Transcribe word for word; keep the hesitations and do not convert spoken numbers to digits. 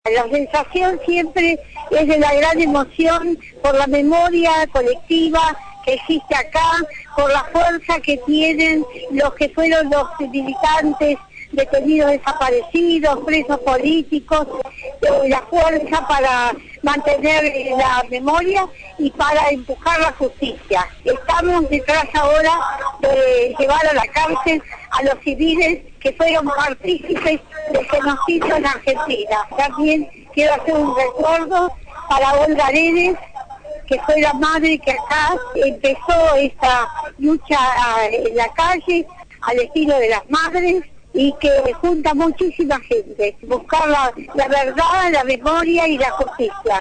La sensación siempre es de la gran emoción por la memoria colectiva que existe acá, por la fuerza que tienen los que fueron los militantes detenidos desaparecidos, presos políticos, eh, la fuerza para mantener la memoria y para empujar la justicia. Estamos detrás ahora de llevar a la cárcel a los civiles que fueron partícipes del genocidio en Argentina. También quiero hacer un recuerdo para Olga Aredes, que fue la madre que acá empezó esta lucha en la calle al estilo de las madres y que junta muchísima gente, buscar la, la verdad, la memoria y la justicia.